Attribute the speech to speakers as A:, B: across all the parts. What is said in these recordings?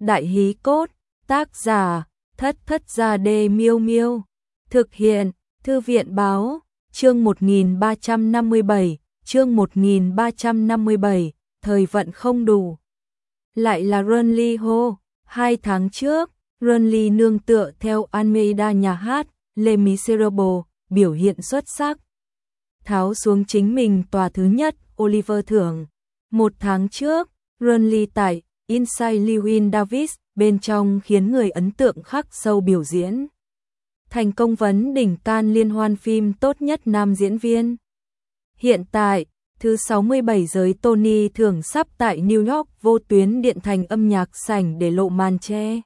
A: Đại hí cốt, tác giả, Thất Thất Gia Đê Miêu Miêu. Thực hiện, Thư viện báo, chương 1357, thời vận không đủ. Lại là Runly Ho, 2 tháng trước, Runly nương tựa theo Almeida nhà hát, Les Miserables, biểu hiện xuất sắc. Tháo xuống chính mình tòa thứ nhất, Oliver thưởng. 1 tháng trước, Runly tại Inside Llewyn Davis bên trong khiến người ấn tượng khắc sâu biểu diễn. Thành công vấn đỉnh Cannes liên hoan phim tốt nhất nam diễn viên. Hiện tại, thứ 67 giới Tony thưởng sắp tại New York vô tuyến điện thành âm nhạc sảnh để lộ màn che.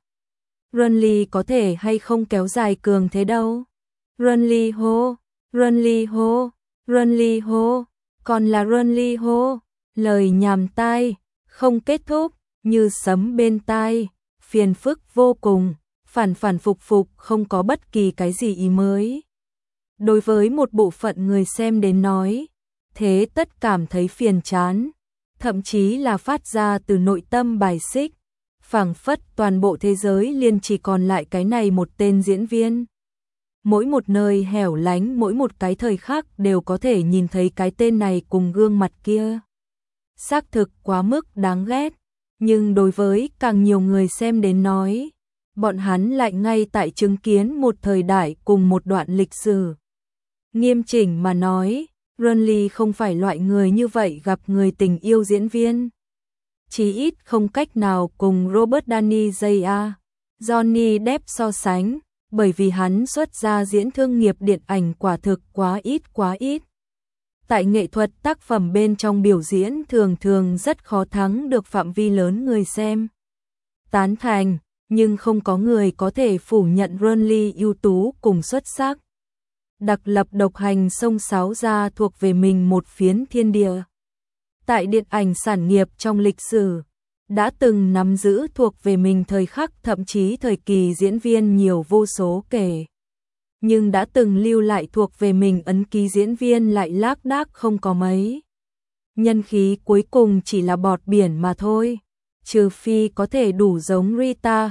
A: Runly có thể hay không kéo dài cường thế đâu. Runly Ho, Runly Ho, Runly Ho, còn là Runly Ho, lời nhàm tai, không kết thúc, như sấm bên tai, phiền phức vô cùng, phản phục không có bất kỳ cái gì ý mới. Đối với một bộ phận người xem đến nói, thế tất cảm thấy phiền chán, thậm chí là phát ra từ nội tâm bài xích, phảng phất toàn bộ thế giới liền chỉ còn lại cái này một tên diễn viên. Mỗi một nơi hẻo lánh, mỗi một cái thời khắc đều có thể nhìn thấy cái tên này cùng gương mặt kia. Xác thực quá mức đáng ghét, nhưng đối với càng nhiều người xem đến nói, bọn hắn lại ngay tại chứng kiến một thời đại cùng một đoạn lịch sử. Nghiêm chỉnh mà nói, Runly không phải loại người như vậy gặp người tình yêu diễn viên. Chí ít không cách nào cùng Robert Downey Jr., Johnny Depp so sánh, bởi vì hắn xuất ra diễn thương nghiệp điện ảnh quả thực quá ít. Tại nghệ thuật tác phẩm bên trong biểu diễn thường rất khó thắng được phạm vi lớn người xem tán thành, nhưng không có người có thể phủ nhận Runly ưu tú cùng xuất sắc. Đặc lập độc hành xông xáo ra thuộc về mình một phiến thiên địa. Tại điện ảnh sản nghiệp trong lịch sử, đã từng nắm giữ thuộc về mình thời khắc thậm chí thời kỳ diễn viên nhiều vô số kể. Nhưng đã từng lưu lại thuộc về mình ấn ký diễn viên lại lác đác không có mấy. Nhân khí cuối cùng chỉ là bọt biển mà thôi. Trừ phi có thể đủ giống Rita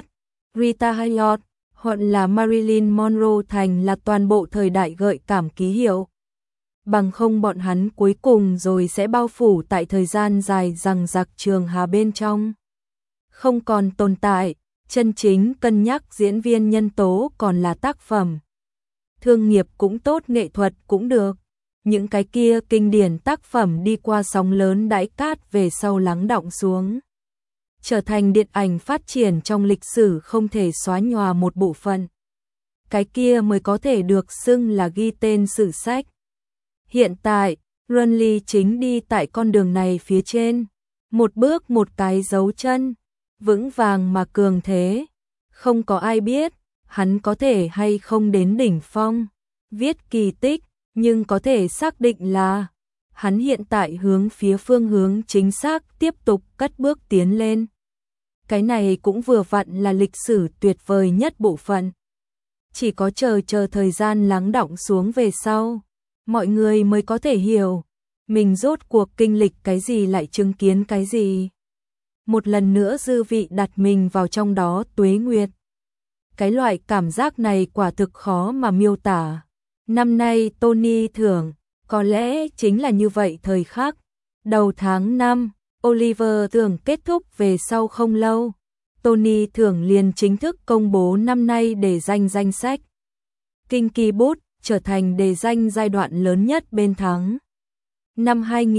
A: Hayworth, hoặc là Marilyn Monroe thành là toàn bộ thời đại gợi cảm ký hiệu. Bằng không bọn hắn cuối cùng rồi sẽ bao phủ tại thời gian dài rằng giặc trường hà bên trong. Không còn tồn tại, chân chính cân nhắc diễn viên nhân tố còn là tác phẩm. Thương nghiệp cũng tốt, nghệ thuật cũng được. Những cái kia kinh điển tác phẩm đi qua sóng lớn đãi cát về sau lắng đọng xuống. Trở thành điện ảnh phát triển trong lịch sử không thể xóa nhòa một bộ phận. Cái kia mới có thể được xưng là ghi tên sử sách. Hiện tại, Runly chính đi tại con đường này phía trên. Một bước một cái dấu chân, vững vàng mà cường thế. Không có ai biết, hắn có thể hay không đến đỉnh phong, viết kỳ tích, nhưng có thể xác định là hắn hiện tại hướng phía phương hướng chính xác tiếp tục cất bước tiến lên. Cái này cũng vừa vặn là lịch sử tuyệt vời nhất bộ phận. Chỉ có chờ thời gian lắng đọng xuống về sau, mọi người mới có thể hiểu mình rốt cuộc kinh lịch cái gì, lại chứng kiến cái gì. Một lần nữa dư vị đặt mình vào trong đó tuế nguyệt. Cái loại cảm giác này quả thực khó mà miêu tả. Năm nay Tony thưởng, có lẽ chính là như vậy thời khắc. Đầu tháng 5, Oliver thưởng kết thúc về sau không lâu. Tony thưởng liền chính thức công bố năm nay đề danh sách. Kinky Boots trở thành đề danh giai đoạn lớn nhất bên thắng. Năm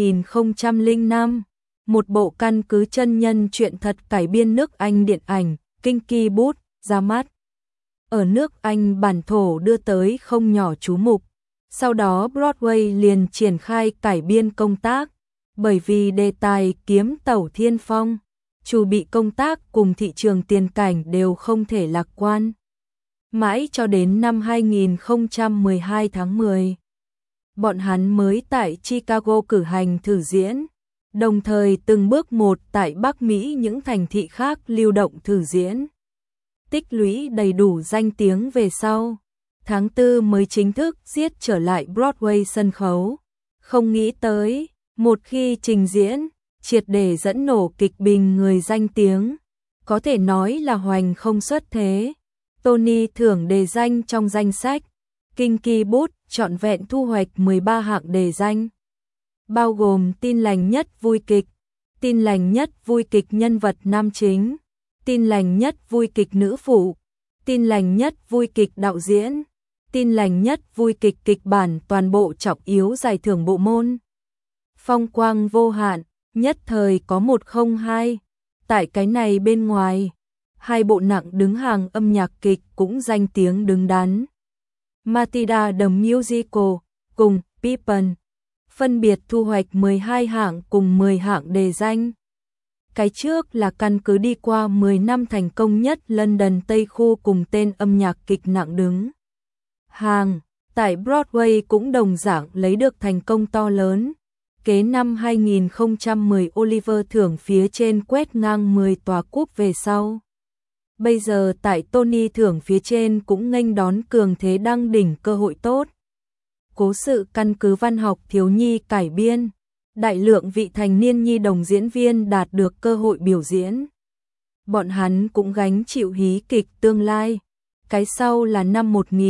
A: 2005, một bộ căn cứ chân nhân chuyện thật cải biên nước Anh điện ảnh Kinky Boots ra mắt. Ở nước Anh bản thổ đưa tới không nhỏ chú mục. Sau đó Broadway liền triển khai cải biên công tác, bởi vì đề tài kiếm tẩu thiên phong, chủ bị công tác cùng thị trường tiền cảnh đều không thể lạc quan. Mãi cho đến năm 2012 tháng 10, bọn hắn mới tại Chicago cử hành thử diễn, đồng thời từng bước một tại Bắc Mỹ những thành thị khác lưu động thử diễn. Tích lũy đầy đủ danh tiếng về sau, tháng 4 mới chính thức giết trở lại Broadway sân khấu. Không nghĩ tới, một khi trình diễn, triệt để dẫn nổ kịch bình người danh tiếng, có thể nói là hoành không xuất thế. Tony thưởng đề danh trong danh sách Kinky Booth trọn vẹn thu hoạch 13 hạng đề danh, bao gồm tin lành nhất vui kịch, tin lành nhất vui kịch nhân vật nam chính, tin lành nhất vui kịch nữ phụ, tin lành nhất vui kịch đạo diễn, tin lành nhất vui kịch kịch bản. Toàn bộ trọng yếu giải thưởng bộ môn phong quang vô hạn, nhất thời có 102. Tại cái này bên ngoài, hai bộ nặng đứng hàng âm nhạc kịch cũng danh tiếng đứng đắn. Matilda the Musical cùng Pippin phân biệt thu hoạch 12 hạng cùng 10 hạng đề danh. Cái trước là căn cứ đi qua 10 năm thành công nhất London Tây Khu cùng tên âm nhạc kịch nặng đứng hàng tại Broadway cũng đồng dạng lấy được thành công to lớn. Kế năm 2010 Oliver thưởng phía trên quét ngang 10 tòa cúp về sau. Bây giờ tại Tony thưởng phía trên cũng nghênh đón cường thế đăng đỉnh cơ hội tốt. Cố sự căn cứ văn học thiếu nhi cải biên, đại lượng vị thành niên nhi đồng diễn viên đạt được cơ hội biểu diễn. Bọn hắn cũng gánh chịu hí kịch tương lai. Cái sau là năm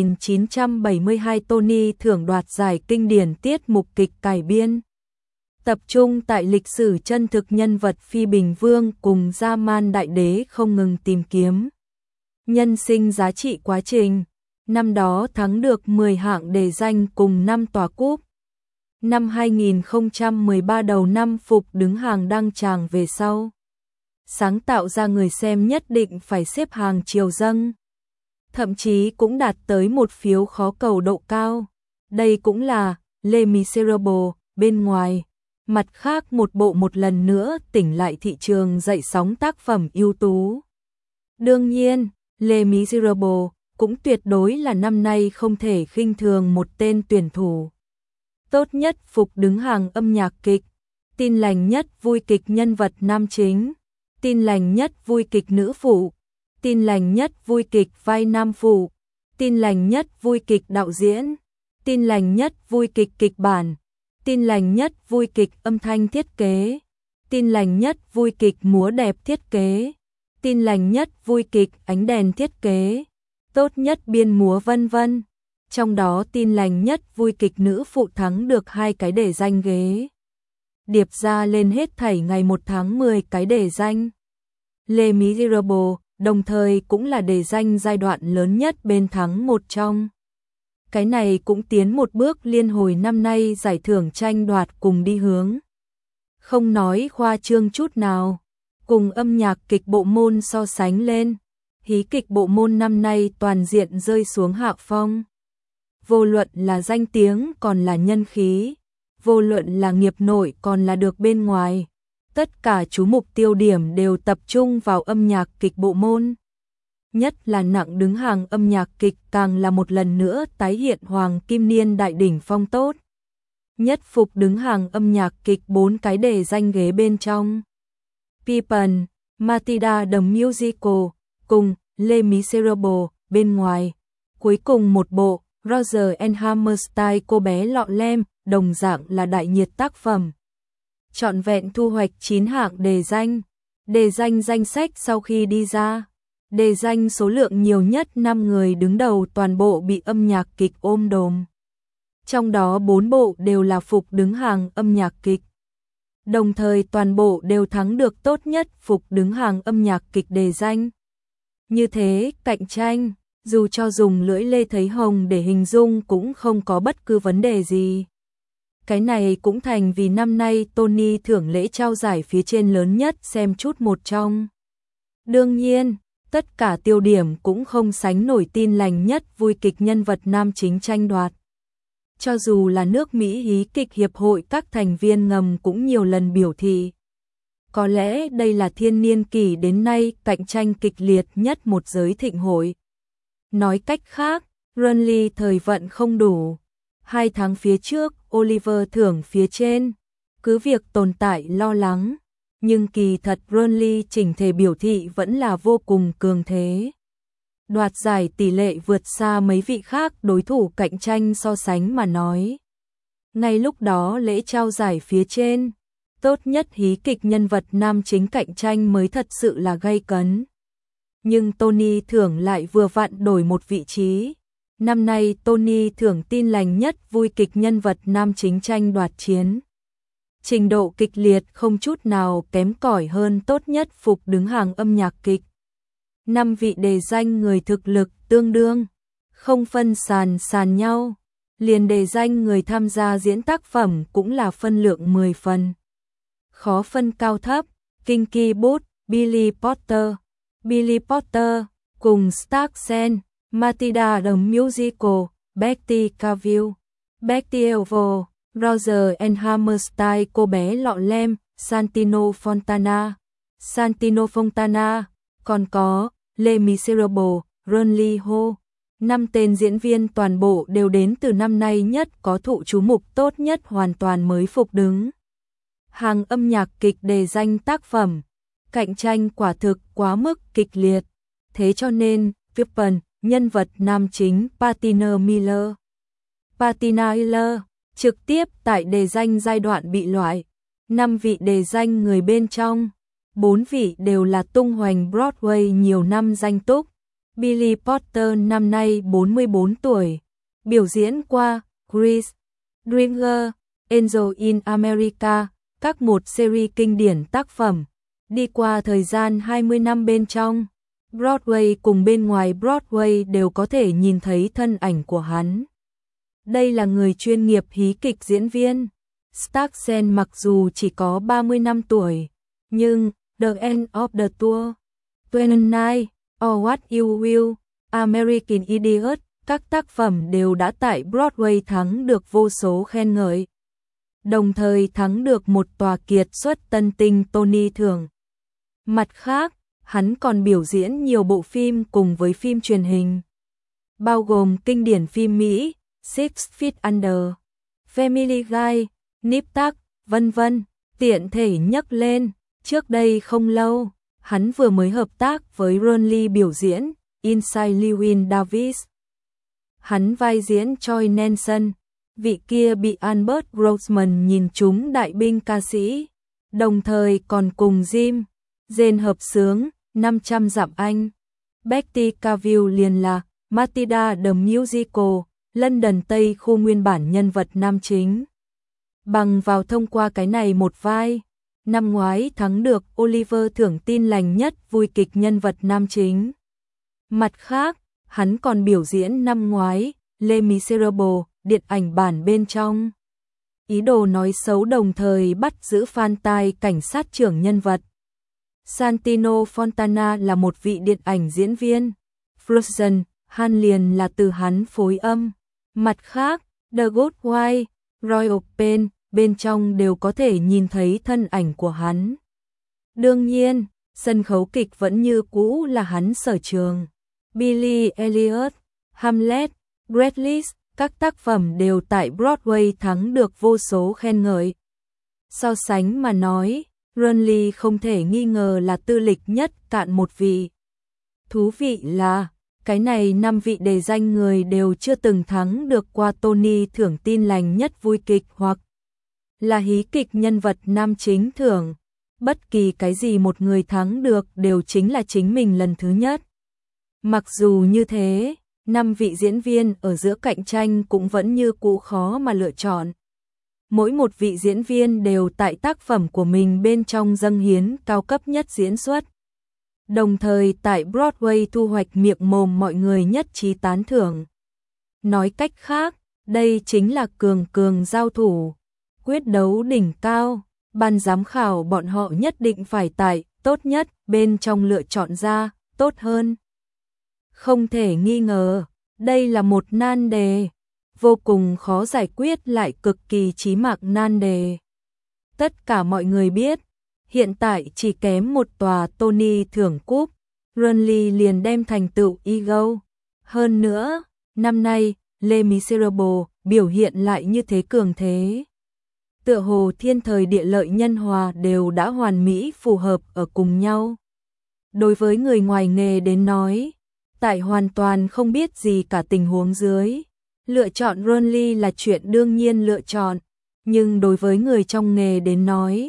A: 1972 Tony thưởng đoạt giải kinh điển tiết mục kịch cải biên. Tập trung tại lịch sử chân thực nhân vật Phi Bình Vương cùng Gia Man Đại Đế không ngừng tìm kiếm nhân sinh giá trị quá trình. Năm đó thắng được 10 hạng đề danh cùng 5 tòa cúp. Năm 2013 đầu năm phục đứng hàng đăng tràng về sau. Sáng tạo ra người xem nhất định phải xếp hàng triều dâng. Thậm chí cũng đạt tới một phiếu khó cầu độ cao. Đây cũng là Les Miserables bên ngoài. Mặt khác một bộ một lần nữa tỉnh lại thị trường dậy sóng tác phẩm ưu tú. Đương nhiên, Les Miserables cũng tuyệt đối là năm nay không thể khinh thường một tên tuyển thủ. Tốt nhất phục đứng hàng âm nhạc kịch, tin lành nhất vui kịch nhân vật nam chính, tin lành nhất vui kịch nữ phụ, tin lành nhất vui kịch vai nam phụ, tin lành nhất vui kịch đạo diễn, tin lành nhất vui kịch kịch bản, tin lành nhất vui kịch âm thanh thiết kế, tin lành nhất vui kịch múa đẹp thiết kế, tin lành nhất vui kịch ánh đèn thiết kế, tốt nhất biên múa vân vân. Trong đó tin lành nhất vui kịch nữ phụ thắng được 2 cái đề danh ghế. Điệp ra lên hết thảy ngày 1 tháng 10 cái đề danh. Les Miserables đồng thời cũng là đề danh giai đoạn lớn nhất bên thắng một trong. Cái này cũng tiến một bước liên hồi năm nay giải thưởng tranh đoạt cùng đi hướng. Không nói khoa trương chút nào, cùng âm nhạc kịch bộ môn so sánh lên, hí kịch bộ môn năm nay toàn diện rơi xuống hạ phong. Vô luận là danh tiếng còn là nhân khí, vô luận là nghiệp nội còn là được bên ngoài, tất cả chú mục tiêu điểm đều tập trung vào âm nhạc kịch bộ môn. Nhất là nặng đứng hàng âm nhạc kịch càng là một lần nữa tái hiện hoàng kim niên đại đỉnh phong tốt. Nhất phục đứng hàng âm nhạc kịch 4 cái đề danh ghế bên trong. Pippin, Matilda the Musical cùng Les Miserables bên ngoài. Cuối cùng một bộ Roger and Hammerstein cô bé lọ lem đồng dạng là đại nhiệt tác phẩm. Trọn vẹn thu hoạch 9 hạng đề danh. Đề danh danh sách sau khi đi ra, đề danh số lượng nhiều nhất 5 người đứng đầu toàn bộ bị âm nhạc kịch ôm đồm. Trong đó 4 bộ đều là phục đứng hàng âm nhạc kịch. Đồng thời toàn bộ đều thắng được tốt nhất phục đứng hàng âm nhạc kịch đề danh. Như thế, cạnh tranh, dù cho dùng lưỡi lê thấy hồng để hình dung cũng không có bất cứ vấn đề gì. Cái này cũng thành vì năm nay Tony thưởng lễ trao giải phía trên lớn nhất xem chút một trong. Đương nhiên, tất cả tiêu điểm cũng không sánh nổi tin lành nhất vui kịch nhân vật nam chính tranh đoạt. Cho dù là nước Mỹ hí kịch hiệp hội các thành viên ngầm cũng nhiều lần biểu thị. Có lẽ đây là thiên niên kỷ đến nay cạnh tranh kịch liệt nhất một giới thịnh hội. Nói cách khác, Runley thời vận không đủ. 2 tháng phía trước, Oliver thưởng phía trên. Cứ việc tồn tại lo lắng, nhưng kỳ thật Runley chỉnh thể biểu thị vẫn là vô cùng cường thế. Đoạt giải tỷ lệ vượt xa mấy vị khác đối thủ cạnh tranh so sánh mà nói. Ngay lúc đó lễ trao giải phía trên, tốt nhất hí kịch nhân vật nam chính cạnh tranh mới thật sự là gay cấn. Nhưng Tony thưởng lại vừa vặn đổi một vị trí. Năm nay Tony thưởng Tin lành nhất vui kịch nhân vật nam chính tranh đoạt chiến. Trình độ kịch liệt không chút nào kém cỏi hơn tốt nhất phục đứng hàng âm nhạc kịch. 5 vị đề danh người thực lực tương đương, không phân sàn nhau. Liền đề danh người tham gia diễn tác phẩm cũng là phân lượng 10 phần. Khó phân cao thấp, Kinky Booth, Billy Potter, cùng Starksen, Matilda the Musical, Betty Cavill, Betty Elvo, Roger and Hammerstein, cô bé lọ lem, Santino Fontana, còn có Les Miserables, Ron Lee Ho. 5 tên diễn viên toàn bộ đều đến từ năm nay nhất có thụ chú mục tốt nhất hoàn toàn mới phục đứng hàng âm nhạc kịch đề danh tác phẩm. Cạnh tranh quả thực quá mức kịch liệt. Thế cho nên, Pippin, nhân vật nam chính Patina Miller, trực tiếp tại đề danh giai đoạn bị loại. 5 vị đề danh người bên trong, 4 vị đều là tung hoành Broadway nhiều năm danh túc. Billy Potter năm nay 44 tuổi, biểu diễn qua Grease, Dreamer, Angel in America, các một series kinh điển tác phẩm. Đi qua thời gian 20 năm bên trong Broadway cùng bên ngoài Broadway đều có thể nhìn thấy thân ảnh của hắn. Đây là người chuyên nghiệp hí kịch diễn viên. Starksen mặc dù chỉ có 30 năm tuổi, nhưng The End of the Tour, 29, or What You Will, American Idiot, các tác phẩm đều đã tại Broadway thắng được vô số khen ngợi. Đồng thời thắng được một tòa kiệt xuất tân tinh Tony thưởng. Mặt khác, hắn còn biểu diễn nhiều bộ phim cùng với phim truyền hình, bao gồm kinh điển phim Mỹ, Six Feet Under, Family Guy, Nip Tuck, vân vân. Tiện thể nhắc lên, trước đây không lâu, hắn vừa mới hợp tác với Ron Lee biểu diễn Inside Llewyn Davis. Hắn vai diễn Troy Nelson, vị kia bị Albert Grossman nhìn trúng đại binh ca sĩ, đồng thời còn cùng Jane hợp xướng 500 dặm Anh. Betty Cavill liền là Matilda the Musical, London Tây khu nguyên bản nhân vật nam chính. Bằng vào thông qua cái này một vai, năm ngoái thắng được Oliver thưởng Tin lành nhất vui kịch nhân vật nam chính. Mặt khác, hắn còn biểu diễn năm ngoái Les Miserables, điện ảnh bản bên trong. Ý đồ nói xấu đồng thời bắt giữ fan tai cảnh sát trưởng nhân vật. Santino Fontana là một vị điện ảnh diễn viên. Frozen, Han liền là từ hắn phối âm. Mặt khác, The Good Wife, Royal Pain, bên trong đều có thể nhìn thấy thân ảnh của hắn. Đương nhiên, sân khấu kịch vẫn như cũ là hắn sở trường. Billy Elliot, Hamlet, Greatest, các tác phẩm đều tại Broadway thắng được vô số khen ngợi. So sánh mà nói, Ron Lee không thể nghi ngờ là tư lịch nhất cạn một vị. Thú vị là, cái này 5 vị đề danh người đều chưa từng thắng được qua Tony thưởng Tin lành nhất vui kịch hoặc là hí kịch nhân vật nam chính thưởng. Bất kỳ cái gì một người thắng được đều chính là chính mình lần thứ nhất. Mặc dù như thế, 5 vị diễn viên ở giữa cạnh tranh cũng vẫn như cũ khó mà lựa chọn. Mỗi một vị diễn viên đều tại tác phẩm của mình bên trong dâng hiến cao cấp nhất diễn xuất. Đồng thời tại Broadway thu hoạch miệng mồm mọi người nhất trí tán thưởng. Nói cách khác, đây chính là cường giao thủ, quyết đấu đỉnh cao. Ban giám khảo bọn họ nhất định phải tại tốt nhất bên trong lựa chọn ra tốt hơn. Không thể nghi ngờ, đây là một nan đề vô cùng khó giải quyết lại cực kỳ chí mạng nan đề. Tất cả mọi người biết, hiện tại chỉ kém một tòa Tony thưởng cúp, Ron Lee liền đem thành tựu ego. Hơn nữa, năm nay, Les Miserables biểu hiện lại như thế cường thế. Tựa hồ thiên thời địa lợi nhân hòa đều đã hoàn mỹ phù hợp ở cùng nhau. Đối với người ngoài nghề đến nói, tại hoàn toàn không biết gì cả tình huống dưới, lựa chọn Ron Lee là chuyện đương nhiên lựa chọn, nhưng đối với người trong nghề đến nói,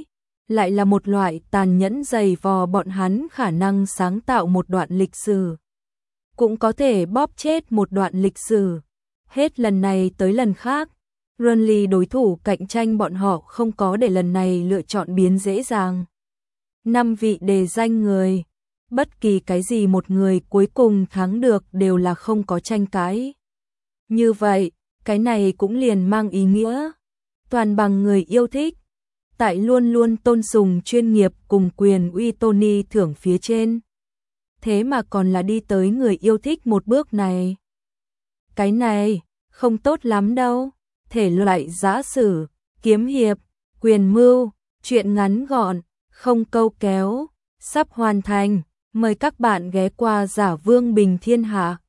A: lại là một loại tàn nhẫn dày vò bọn hắn khả năng sáng tạo một đoạn lịch sử. Cũng có thể bóp chết một đoạn lịch sử. Hết lần này tới lần khác, Burnley đối thủ cạnh tranh bọn họ không có để lần này lựa chọn biến dễ dàng. 5 vị đề danh người, bất kỳ cái gì một người cuối cùng thắng được đều là không có tranh cãi. Như vậy, cái này cũng liền mang ý nghĩa toàn bằng người yêu thích. Tại luôn luôn tôn sùng chuyên nghiệp cùng quyền uy Tony thưởng phía trên. Thế mà còn là đi tới người yêu thích một bước này. Cái này, không tốt lắm đâu. Thể loại giã sử, kiếm hiệp, quyền mưu, truyện ngắn gọn, không câu kéo, sắp hoàn thành. Mời các bạn ghé qua Giả Vương Bình Thiên Hạ.